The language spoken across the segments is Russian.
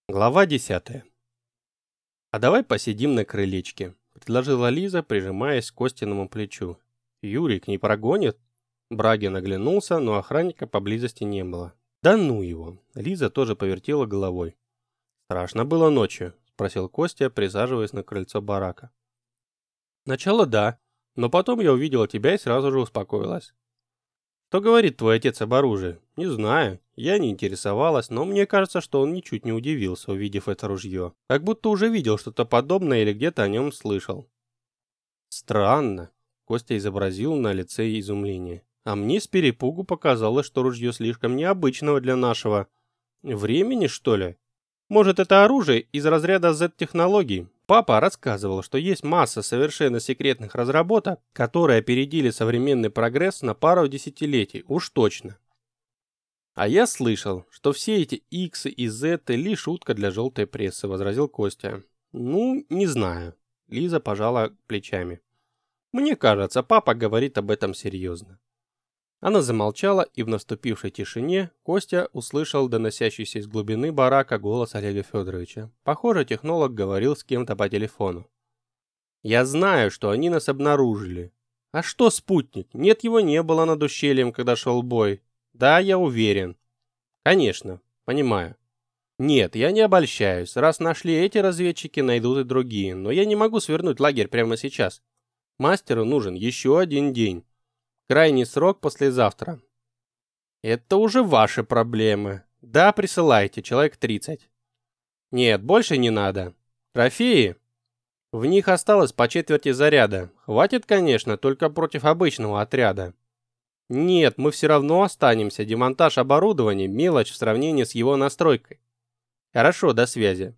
Глава 10. «А давай посидим на крылечке», — предложила Лиза, прижимаясь к Костиному плечу. «Юрик не прогонит?» Брагин оглянулся, но охранника поблизости не было. «Да ну его!» Лиза тоже повертела головой. «Страшно было ночью?» — спросил Костя, присаживаясь на крыльцо барака. «Сначала да, но потом я увидела тебя и сразу же успокоилась». «Что говорит твой отец об оружии?» «Не знаю. Я не интересовалась, но мне кажется, что он ничуть не удивился, увидев это ружье. Как будто уже видел что-то подобное или где-то о нем слышал». «Странно», — Костя изобразил на лице изумление. «А мне с перепугу показалось, что ружье слишком необычного для нашего времени, что ли? Может, это оружие из разряда Z-технологий? Папа рассказывал, что есть масса совершенно секретных разработок, которые опередили современный прогресс на пару десятилетий, уж точно. А я слышал, что все эти X и Z лишь шутка для желтой прессы, возразил Костя. Ну, не знаю. Лиза пожала плечами. Мне кажется, папа говорит об этом серьезно. Она замолчала, и в наступившей тишине Костя услышал доносящийся из глубины барака голос Олега Федоровича. Похоже, технолог говорил с кем-то по телефону. «Я знаю, что они нас обнаружили. А что спутник? Нет, его не было над ущельем, когда шел бой. Да, я уверен. Конечно, понимаю. Нет, я не обольщаюсь. Раз нашли эти разведчики, найдут и другие. Но я не могу свернуть лагерь прямо сейчас. Мастеру нужен еще один день. Крайний срок послезавтра. Это уже ваши проблемы. Да, присылайте, человек 30. Нет, больше не надо. Трофеи? В них осталось по четверти заряда. Хватит, конечно, только против обычного отряда. Нет, мы все равно останемся. Демонтаж оборудования – мелочь в сравнении с его настройкой. Хорошо, до связи.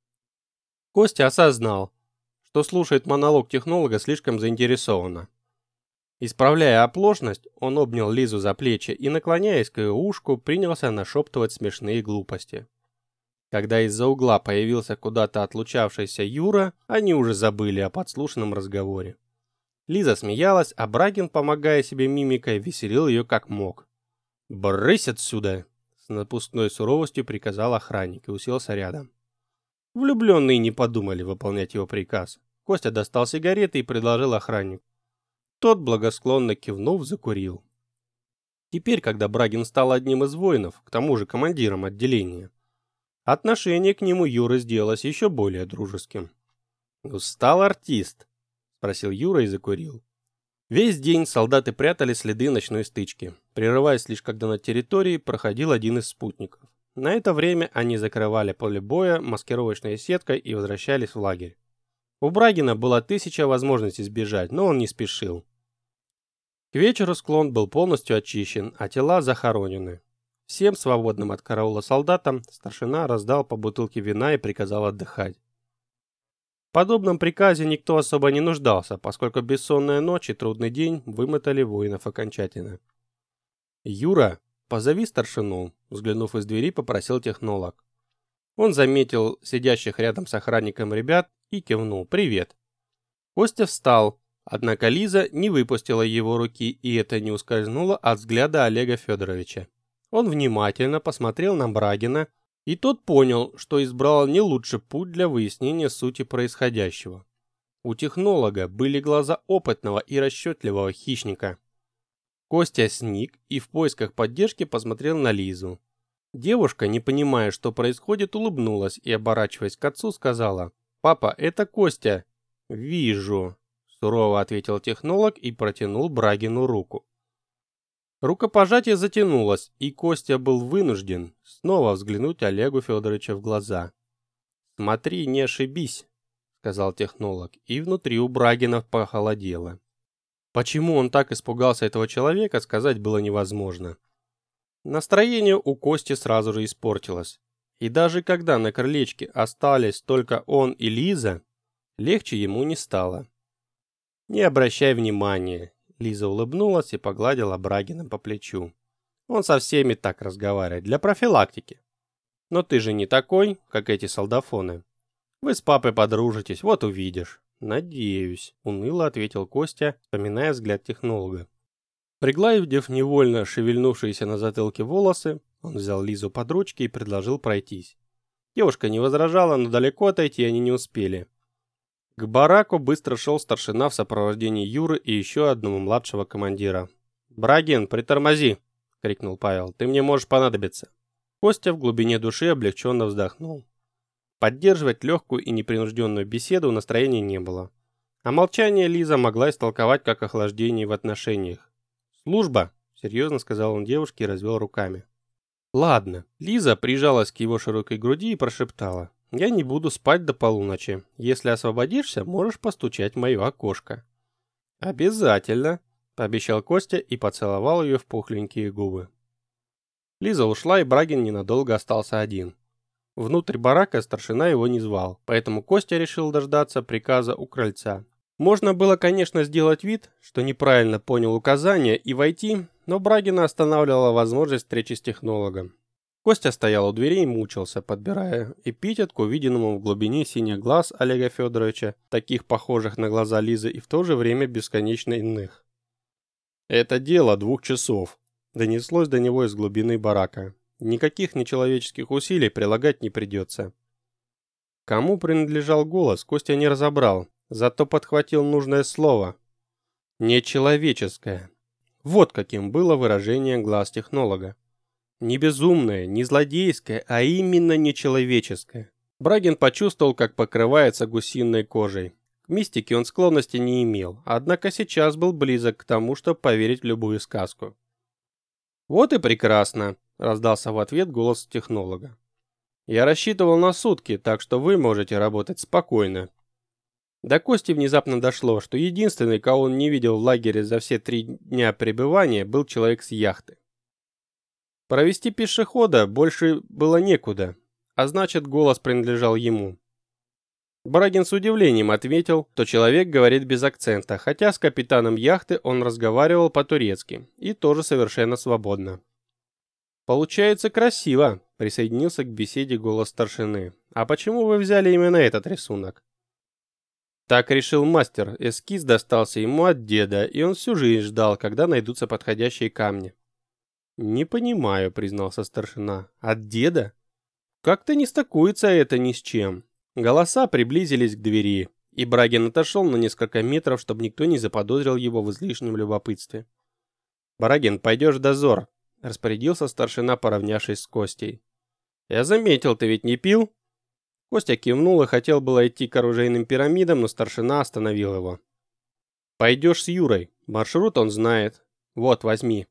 Костя осознал, что слушает монолог технолога слишком заинтересованно. Исправляя оплошность, он обнял Лизу за плечи и, наклоняясь к ее ушку, принялся нашептывать смешные глупости. Когда из-за угла появился куда-то отлучавшийся Юра, они уже забыли о подслушанном разговоре. Лиза смеялась, а Брагин, помогая себе мимикой, веселил ее как мог. «Брысь отсюда!» — с напускной суровостью приказал охранник и уселся рядом. Влюбленные не подумали выполнять его приказ. Костя достал сигареты и предложил охраннику. Тот, благосклонно кивнув, закурил. Теперь, когда Брагин стал одним из воинов, к тому же командиром отделения, отношение к нему Юры сделалось еще более дружеским. «Устал артист?» — спросил Юра и закурил. Весь день солдаты прятали следы ночной стычки, прерываясь лишь когда на территории проходил один из спутников. На это время они закрывали поле боя маскировочной сеткой и возвращались в лагерь. У Брагина было 1000 возможностей сбежать, но он не спешил. К вечеру склон был полностью очищен, а тела захоронены. Всем свободным от караула солдатам старшина раздал по бутылке вина и приказал отдыхать. В подобном приказе никто особо не нуждался, поскольку бессонная ночь и трудный день вымотали воинов окончательно. «Юра, позови старшину», — взглянув из двери, попросил технолог. Он заметил сидящих рядом с охранником ребят и кивнул. «Привет». Костя встал. Однако Лиза не выпустила его руки, и это не ускользнуло от взгляда Олега Федоровича. Он внимательно посмотрел на Брагина, и тот понял, что избрал не лучший путь для выяснения сути происходящего. У технолога были глаза опытного и расчетливого хищника. Костя сник и в поисках поддержки посмотрел на Лизу. Девушка, не понимая, что происходит, улыбнулась и, оборачиваясь к отцу, сказала: «Папа, это Костя». «Вижу», — сурово ответил технолог и протянул Брагину руку. Рукопожатие затянулось, и Костя был вынужден снова взглянуть Олегу Федоровичу в глаза. «Смотри, не ошибись», — сказал технолог, и внутри у Брагина похолодело. Почему он так испугался этого человека, сказать было невозможно. Настроение у Кости сразу же испортилось. И даже когда на крылечке остались только он и Лиза, легче ему не стало. «Не обращай внимания», — Лиза улыбнулась и погладила Брагина по плечу. «Он со всеми так разговаривает, для профилактики. Но ты же не такой, как эти солдафоны. Вы с папой подружитесь, вот увидишь». «Надеюсь», — уныло ответил Костя, вспоминая взгляд технолога. Пригладив невольно шевельнувшиеся на затылке волосы, он взял Лизу под ручки и предложил пройтись. Девушка не возражала, но далеко отойти они не успели. К бараку быстро шел старшина в сопровождении Юры и еще одного младшего командира. «Брагин, притормози!» — крикнул Павел. «Ты мне можешь понадобиться». Костя в глубине души облегченно вздохнул. Поддерживать легкую и непринужденную беседу настроения не было. А молчание Лиза могла истолковать как охлаждение в отношениях. «Служба!» — серьезно сказал он девушке и развел руками. «Ладно». Лиза прижалась к его широкой груди и прошептала. «Я не буду спать до полуночи. Если освободишься, можешь постучать в мое окошко». «Обязательно», — пообещал Костя и поцеловал ее в пухленькие губы. Лиза ушла, и Брагин ненадолго остался один. Внутрь барака старшина его не звал, поэтому Костя решил дождаться приказа у крыльца. Можно было, конечно, сделать вид, что неправильно понял указания и войти, но Брагина останавливала возможность встречи с технологом. Костя стоял у дверей и мучился, подбирая эпитет к увиденному в глубине синих глаз Олега Федоровича, таких похожих на глаза Лизы и в то же время бесконечно иных. «Это дело 2 часов», — донеслось до него из глубины барака. «Никаких нечеловеческих усилий прилагать не придется». Кому принадлежал голос, Костя не разобрал, зато подхватил нужное слово. «Нечеловеческое». Вот каким было выражение глаз технолога. Не безумное, не злодейское, а именно нечеловеческое. Брагин почувствовал, как покрывается гусиной кожей. К мистике он склонности не имел, однако сейчас был близок к тому, чтобы поверить в любую сказку. «Вот и прекрасно», — раздался в ответ голос технолога. «Я рассчитывал на сутки, так что вы можете работать спокойно». До Кости внезапно дошло, что единственный, кого он не видел в лагере за все 3 дня пребывания, был человек с яхты. Провести пешехода больше было некуда, а значит, голос принадлежал ему. Брагин с удивлением отметил, что человек говорит без акцента, хотя с капитаном яхты он разговаривал по-турецки и тоже совершенно свободно. «Получается красиво», — присоединился к беседе голос старшины. «А почему вы взяли именно этот рисунок?» Так решил мастер, эскиз достался ему от деда, и он всю жизнь ждал, когда найдутся подходящие камни. «Не понимаю», — признался старшина. «От деда? Как-то не стыкуется это ни с чем». Голоса приблизились к двери, и Брагин отошел на несколько метров, чтобы никто не заподозрил его в излишнем любопытстве. «Брагин, пойдешь в дозор», — распорядился старшина, поравнявшись с Костей. «Я заметил, ты ведь не пил?» Костя кивнул и хотел было идти к оружейным пирамидам, но старшина остановил его. «Пойдешь с Юрой. Маршрут он знает. Вот, возьми».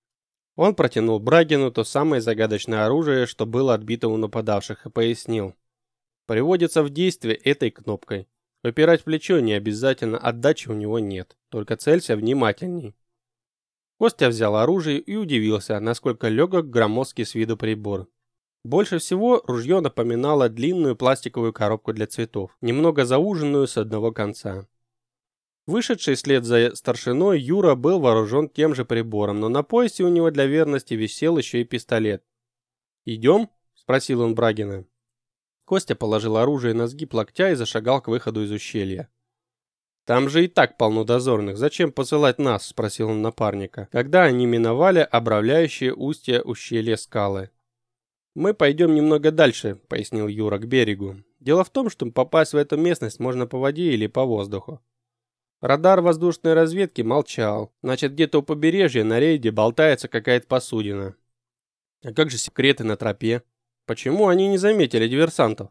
Он протянул Брагину то самое загадочное оружие, что было отбито у нападавших, и пояснил. Приводится в действие этой кнопкой. Выпирать плечо не обязательно, отдачи у него нет, только целься внимательней. Костя взял оружие и удивился, насколько легок громоздкий с виду прибор. Больше всего ружье напоминало длинную пластиковую коробку для цветов, немного зауженную с одного конца. Вышедший вслед за старшиной Юра был вооружен тем же прибором, но на поясе у него для верности висел еще и пистолет. «Идем?» – спросил он Брагина. Костя положил оружие на сгиб локтя и зашагал к выходу из ущелья. «Там же и так полно дозорных, зачем посылать нас?» – спросил он напарника, когда они миновали обрамляющие устье ущелья скалы. «Мы пойдем немного дальше», – пояснил Юра, – «к берегу. Дело в том, что попасть в эту местность можно по воде или по воздуху. Радар воздушной разведки молчал, значит, где-то у побережья на рейде болтается какая-то посудина. А как же секреты на тропе? Почему они не заметили диверсантов?»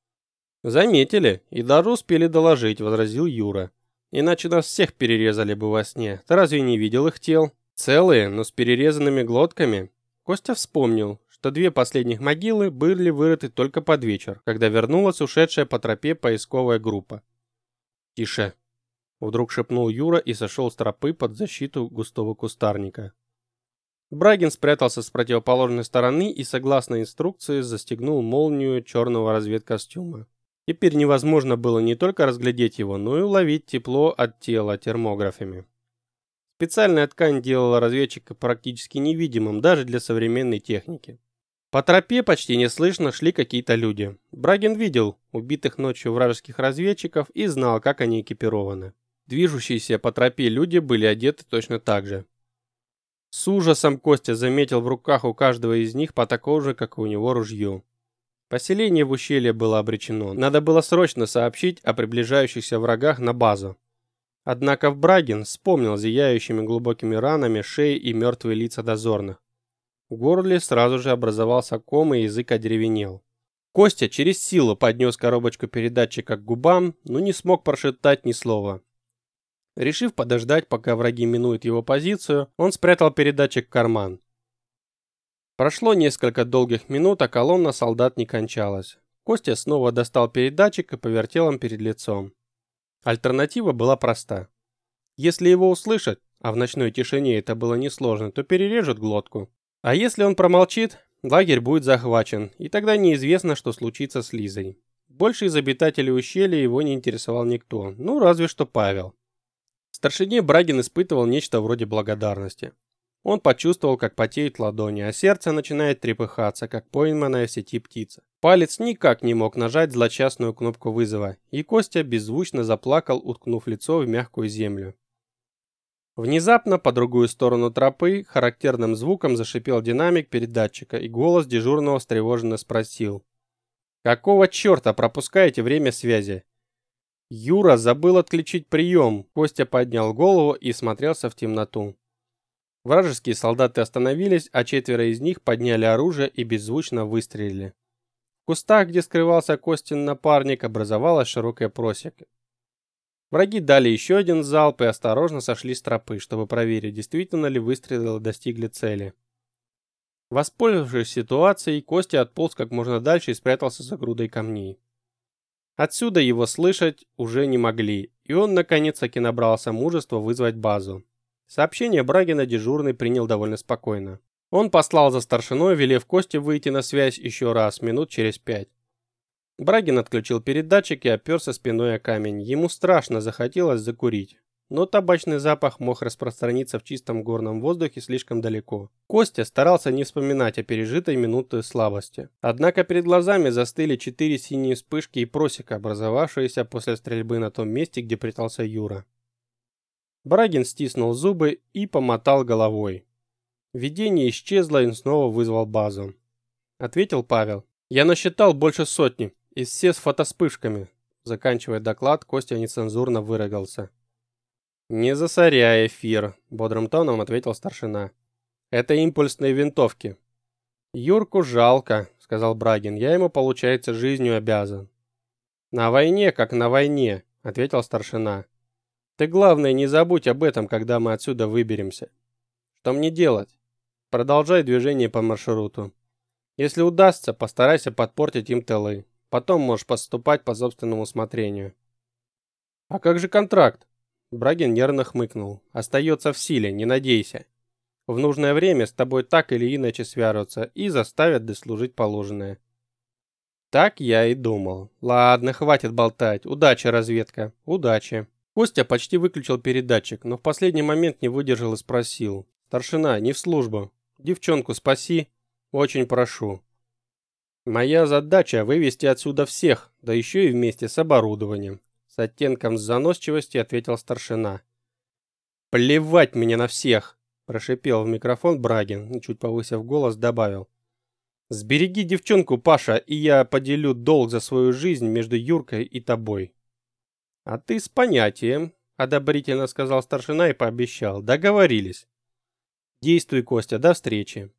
«Заметили и даже успели доложить», – возразил Юра. «Иначе нас всех перерезали бы во сне. Ты разве не видел их тел? Целые, но с перерезанными глотками». Костя вспомнил, что 2 последних могилы были вырыты только под вечер, когда вернулась ушедшая по тропе поисковая группа. «Тише!» — вдруг шепнул Юра и сошел с тропы под защиту густого кустарника. Брагин спрятался с противоположной стороны и, согласно инструкции, застегнул молнию черного разведкостюма. Теперь невозможно было не только разглядеть его, но и уловить тепло от тела термографами. Специальная ткань делала разведчика практически невидимым даже для современной техники. По тропе почти неслышно шли какие-то люди. Брагин видел убитых ночью вражеских разведчиков и знал, как они экипированы. Движущиеся по тропе люди были одеты точно так же. С ужасом Костя заметил в руках у каждого из них по такому же, как и у него, ружью. Поселение в ущелье было обречено. Надо было срочно сообщить о приближающихся врагах на базу. Однако Брагин вспомнил зияющими глубокими ранами шеи и мертвые лица дозорных. В горле сразу же образовался ком, и язык одеревенел. Костя через силу поднес коробочку передатчика к губам, но не смог прошептать ни слова. Решив подождать, пока враги минуют его позицию, он спрятал передатчик в карман. Прошло несколько долгих минут, а колонна солдат не кончалась. Костя снова достал передатчик и повертел им перед лицом. Альтернатива была проста. Если его услышат, а в ночной тишине это было несложно, то перережут глотку. А если он промолчит, лагерь будет захвачен, и тогда неизвестно, что случится с Лизой. Больше из обитателей ущелья его не интересовал никто, ну разве что Павел. Старшине Брагин испытывал нечто вроде благодарности. Он почувствовал, как потеют ладони, а сердце начинает трепыхаться, как пойманная в сети птица. Палец никак не мог нажать злосчастную кнопку вызова, и Костя беззвучно заплакал, уткнув лицо в мягкую землю. Внезапно по другую сторону тропы характерным звуком зашипел динамик передатчика, и голос дежурного встревоженно спросил: «Какого черта пропускаете время связи?» «Юра забыл отключить прием». Костя поднял голову и смотрелся в темноту. Вражеские солдаты остановились, а 4 из них подняли оружие и беззвучно выстрелили. В кустах, где скрывался Костин напарник, образовалась широкая просека. Враги дали еще один залп и осторожно сошли с тропы, чтобы проверить, действительно ли выстрелы достигли цели. Воспользовавшись ситуацией, Костя отполз как можно дальше и спрятался за грудой камней. Отсюда его слышать уже не могли, и он наконец-таки набрался мужества вызвать базу. Сообщение Брагина дежурный принял довольно спокойно. Он послал за старшиной, велев Косте выйти на связь еще раз, минут через 5. Брагин отключил передатчик и оперся спиной о камень. Ему страшно захотелось закурить, но табачный запах мог распространиться в чистом горном воздухе слишком далеко. Костя старался не вспоминать о пережитой минуты слабости. Однако перед глазами застыли 4 синие вспышки и просека, образовавшиеся после стрельбы на том месте, где прятался Юра. Брагин стиснул зубы и помотал головой. Видение исчезло, и он снова вызвал базу. Ответил Павел. «Я насчитал больше сотни, и все с фотоспышками». Заканчивая доклад, Костя нецензурно выругался. «Не засоряй эфир», — бодрым тоном ответил старшина. «Это импульсные винтовки». «Юрку жалко», — сказал Брагин. «Я ему, получается, жизнью обязан». «На войне, как на войне», — ответил старшина. «Ты, главное, не забудь об этом, когда мы отсюда выберемся. Что мне делать? Продолжай движение по маршруту. Если удастся, постарайся подпортить им тылы. Потом можешь поступать по собственному усмотрению». «А как же контракт?» Брагин нервно хмыкнул. «Остается в силе, не надейся. В нужное время с тобой так или иначе свяжутся и заставят дослужить положенное». «Так я и думал. Ладно, хватит болтать. Удачи, разведка. Удачи». Костя почти выключил передатчик, но в последний момент не выдержал и спросил: «Старшина, не в службу. Девчонку спаси. Очень прошу». «Моя задача вывести отсюда всех, да еще и вместе с оборудованием», с оттенком заносчивости ответил старшина. «Плевать мне на всех», прошипел в микрофон Брагин и, чуть повысив голос, добавил: «Сбереги девчонку, Паша, и я поделю долг за свою жизнь между Юркой и тобой». «А ты с понятием», — одобрительно сказал старшина и пообещал. «Договорились». «Действуй, Костя, до встречи».